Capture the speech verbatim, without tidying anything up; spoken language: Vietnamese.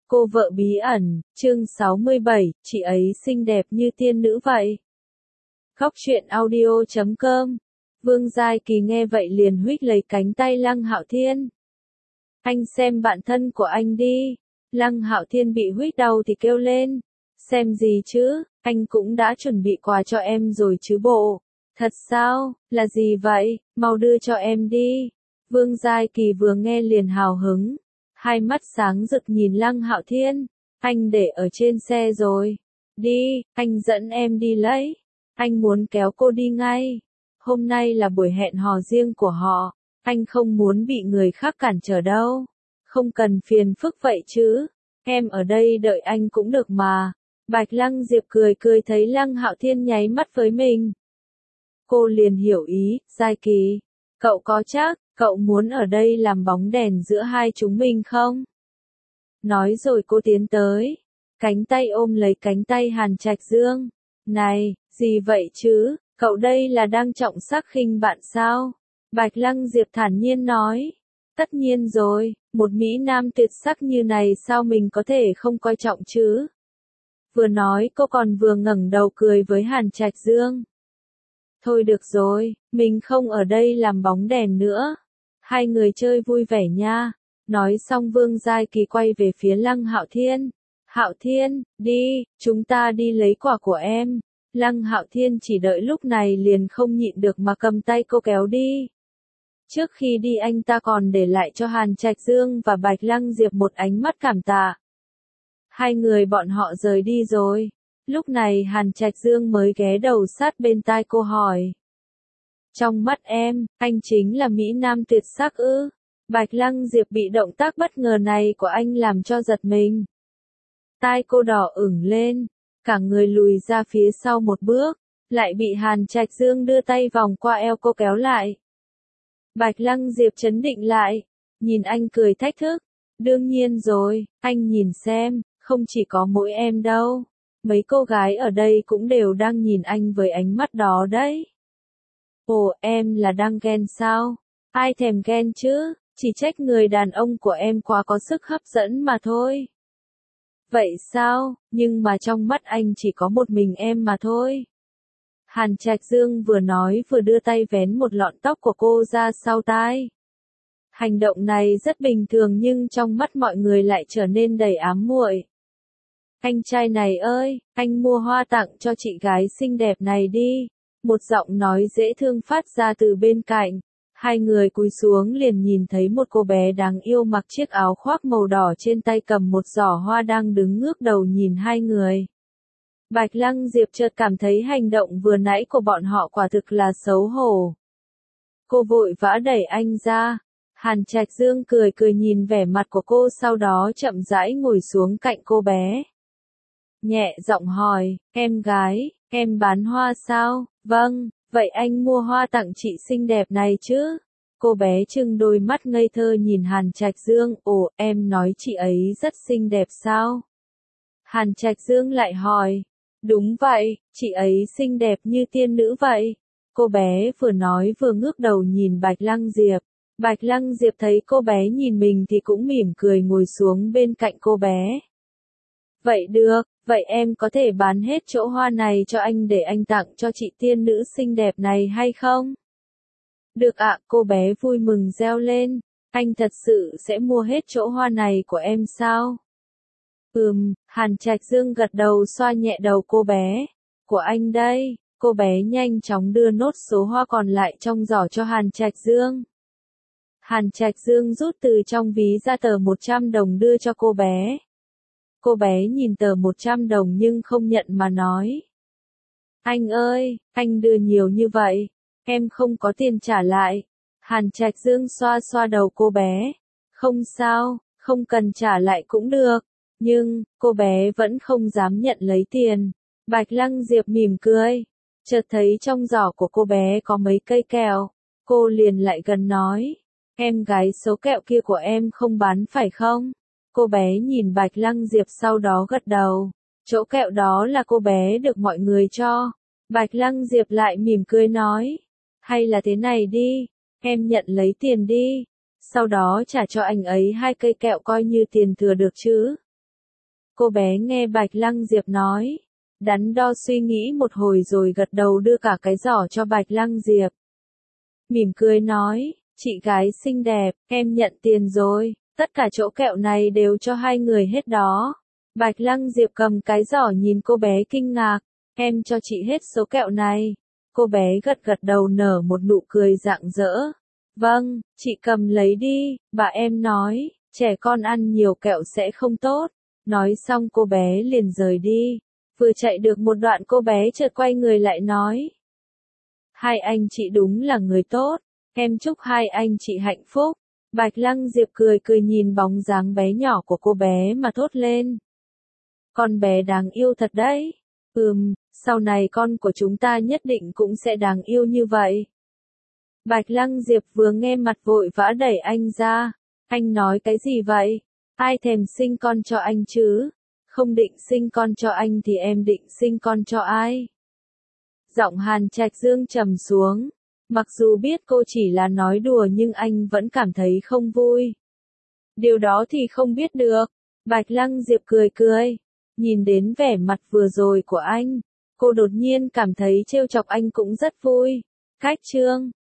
Cô vợ bí ẩn, chương sáu mươi bảy, chị ấy xinh đẹp như tiên nữ vậy. Khóc chuyện audio chấm com. Vương Giai Kỳ nghe vậy liền huých lấy cánh tay Lăng Hạo Thiên. Anh xem bạn thân của anh đi. Lăng Hạo Thiên bị huých đau thì kêu lên. Xem gì chứ, anh cũng đã chuẩn bị quà cho em rồi chứ bộ. Thật sao, là gì vậy, mau đưa cho em đi. Vương Giai Kỳ vừa nghe liền hào hứng. Hai mắt sáng rực nhìn Lăng Hạo Thiên. Anh để ở trên xe rồi. Đi, anh dẫn em đi lấy. Anh muốn kéo cô đi ngay. Hôm nay là buổi hẹn hò riêng của họ. Anh không muốn bị người khác cản trở đâu. Không cần phiền phức vậy chứ. Em ở đây đợi anh cũng được mà. Bạch Lăng Diệp cười cười thấy Lăng Hạo Thiên nháy mắt với mình. Cô liền hiểu ý, Giai Kỳ. Cậu có chắc, cậu muốn ở đây làm bóng đèn giữa hai chúng mình không? Nói rồi cô tiến tới. Cánh tay ôm lấy cánh tay Hàn Trạch Dương. Này, gì vậy chứ, cậu đây là đang trọng sắc khinh bạn sao? Bạch Lăng Diệp thản nhiên nói. Tất nhiên rồi, một Mỹ Nam tuyệt sắc như này sao mình có thể không coi trọng chứ? Vừa nói cô còn vừa ngẩng đầu cười với Hàn Trạch Dương. Thôi được rồi, mình không ở đây làm bóng đèn nữa. Hai người chơi vui vẻ nha. Nói xong Vương Giai Kỳ quay về phía Lăng Hạo Thiên. Hạo Thiên, đi, chúng ta đi lấy quà của em. Lăng Hạo Thiên chỉ đợi lúc này liền không nhịn được mà cầm tay cô kéo đi. Trước khi đi anh ta còn để lại cho Hàn Trạch Dương và Bạch Lăng Diệp một ánh mắt cảm tạ. Hai người bọn họ rời đi rồi. Lúc này Hàn Trạch Dương mới ghé đầu sát bên tai cô hỏi. Trong mắt em, anh chính là Mỹ Nam tuyệt sắc ư? Bạch Lăng Diệp bị động tác bất ngờ này của anh làm cho giật mình. Tai cô đỏ ửng lên, cả người lùi ra phía sau một bước, lại bị Hàn Trạch Dương đưa tay vòng qua eo cô kéo lại. Bạch Lăng Diệp trấn định lại, nhìn anh cười thách thức. Đương nhiên rồi, anh nhìn xem, không chỉ có mỗi em đâu. Mấy cô gái ở đây cũng đều đang nhìn anh với ánh mắt đó đấy. Ồ, em là đang ghen sao? Ai thèm ghen chứ, chỉ trách người đàn ông của em quá có sức hấp dẫn mà thôi. Vậy sao, nhưng mà trong mắt anh chỉ có một mình em mà thôi. Hàn Trạch Dương vừa nói vừa đưa tay vén một lọn tóc của cô ra sau tai. Hành động này rất bình thường nhưng trong mắt mọi người lại trở nên đầy ám muội. Anh trai này ơi, anh mua hoa tặng cho chị gái xinh đẹp này đi. Một giọng nói dễ thương phát ra từ bên cạnh. Hai người cúi xuống liền nhìn thấy một cô bé đáng yêu mặc chiếc áo khoác màu đỏ trên tay cầm một giỏ hoa đang đứng ngước đầu nhìn hai người. Bạch Lăng Diệp chợt cảm thấy hành động vừa nãy của bọn họ quả thực là xấu hổ. Cô vội vã đẩy anh ra. Hàn Trạch Dương cười cười nhìn vẻ mặt của cô sau đó chậm rãi ngồi xuống cạnh cô bé. Nhẹ giọng hỏi, em gái, em bán hoa sao? Vâng, vậy anh mua hoa tặng chị xinh đẹp này chứ? Cô bé trừng đôi mắt ngây thơ nhìn Hàn Trạch Dương, ồ, em nói chị ấy rất xinh đẹp sao? Hàn Trạch Dương lại hỏi, đúng vậy, chị ấy xinh đẹp như tiên nữ vậy. Cô bé vừa nói vừa ngước đầu nhìn Bạch Lăng Diệp. Bạch Lăng Diệp thấy cô bé nhìn mình thì cũng mỉm cười ngồi xuống bên cạnh cô bé. Vậy được, vậy em có thể bán hết chỗ hoa này cho anh để anh tặng cho chị tiên nữ xinh đẹp này hay không? Được ạ, cô bé vui mừng reo lên. Anh thật sự sẽ mua hết chỗ hoa này của em sao? Ừm, Hàn Trạch Dương gật đầu xoa nhẹ đầu cô bé. Của anh đây, cô bé nhanh chóng đưa nốt số hoa còn lại trong giỏ cho Hàn Trạch Dương. Hàn Trạch Dương rút từ trong ví ra tờ một trăm đồng đưa cho cô bé. Cô bé nhìn tờ một trăm đồng nhưng không nhận mà nói. Anh ơi, anh đưa nhiều như vậy, em không có tiền trả lại. Hàn Trạch Dương xoa xoa đầu cô bé. Không sao, không cần trả lại cũng được. Nhưng, cô bé vẫn không dám nhận lấy tiền. Bạch Lăng Diệp mỉm cười. Chợt thấy trong giỏ của cô bé có mấy cây kẹo. Cô liền lại gần nói. Em gái số kẹo kia của em không bán phải không? Cô bé nhìn Bạch Lăng Diệp sau đó gật đầu. Chỗ kẹo đó là cô bé được mọi người cho. Bạch Lăng Diệp lại mỉm cười nói. Hay là thế này đi, em nhận lấy tiền đi. Sau đó trả cho anh ấy hai cây kẹo coi như tiền thừa được chứ. Cô bé nghe Bạch Lăng Diệp nói, đắn đo suy nghĩ một hồi rồi gật đầu đưa cả cái giỏ cho Bạch Lăng Diệp. Mỉm cười nói, chị gái xinh đẹp, em nhận tiền rồi, tất cả chỗ kẹo này đều cho hai người hết đó. Bạch Lăng Diệp cầm cái giỏ nhìn cô bé kinh ngạc, em cho chị hết số kẹo này. Cô bé gật gật đầu nở một nụ cười rạng rỡ. Vâng, chị cầm lấy đi, bà em nói, trẻ con ăn nhiều kẹo sẽ không tốt. Nói xong cô bé liền rời đi. Vừa chạy được một đoạn cô bé chợt quay người lại nói. Hai anh chị đúng là người tốt, em chúc hai anh chị hạnh phúc. Bạch Lăng Diệp cười cười nhìn bóng dáng bé nhỏ của cô bé mà thốt lên. Con bé đáng yêu thật đấy. Ừm, sau này con của chúng ta nhất định cũng sẽ đáng yêu như vậy. Bạch Lăng Diệp vừa nghe mặt vội vã đẩy anh ra. Anh nói cái gì vậy? Ai thèm sinh con cho anh chứ? Không định sinh con cho anh thì em định sinh con cho ai? Giọng Hàn Trạch Dương trầm xuống. Mặc dù biết cô chỉ là nói đùa nhưng anh vẫn cảm thấy không vui. Điều đó thì không biết được. Bạch Lăng Diệp cười cười. Nhìn đến vẻ mặt vừa rồi của anh, cô đột nhiên cảm thấy trêu chọc anh cũng rất vui. Cách chương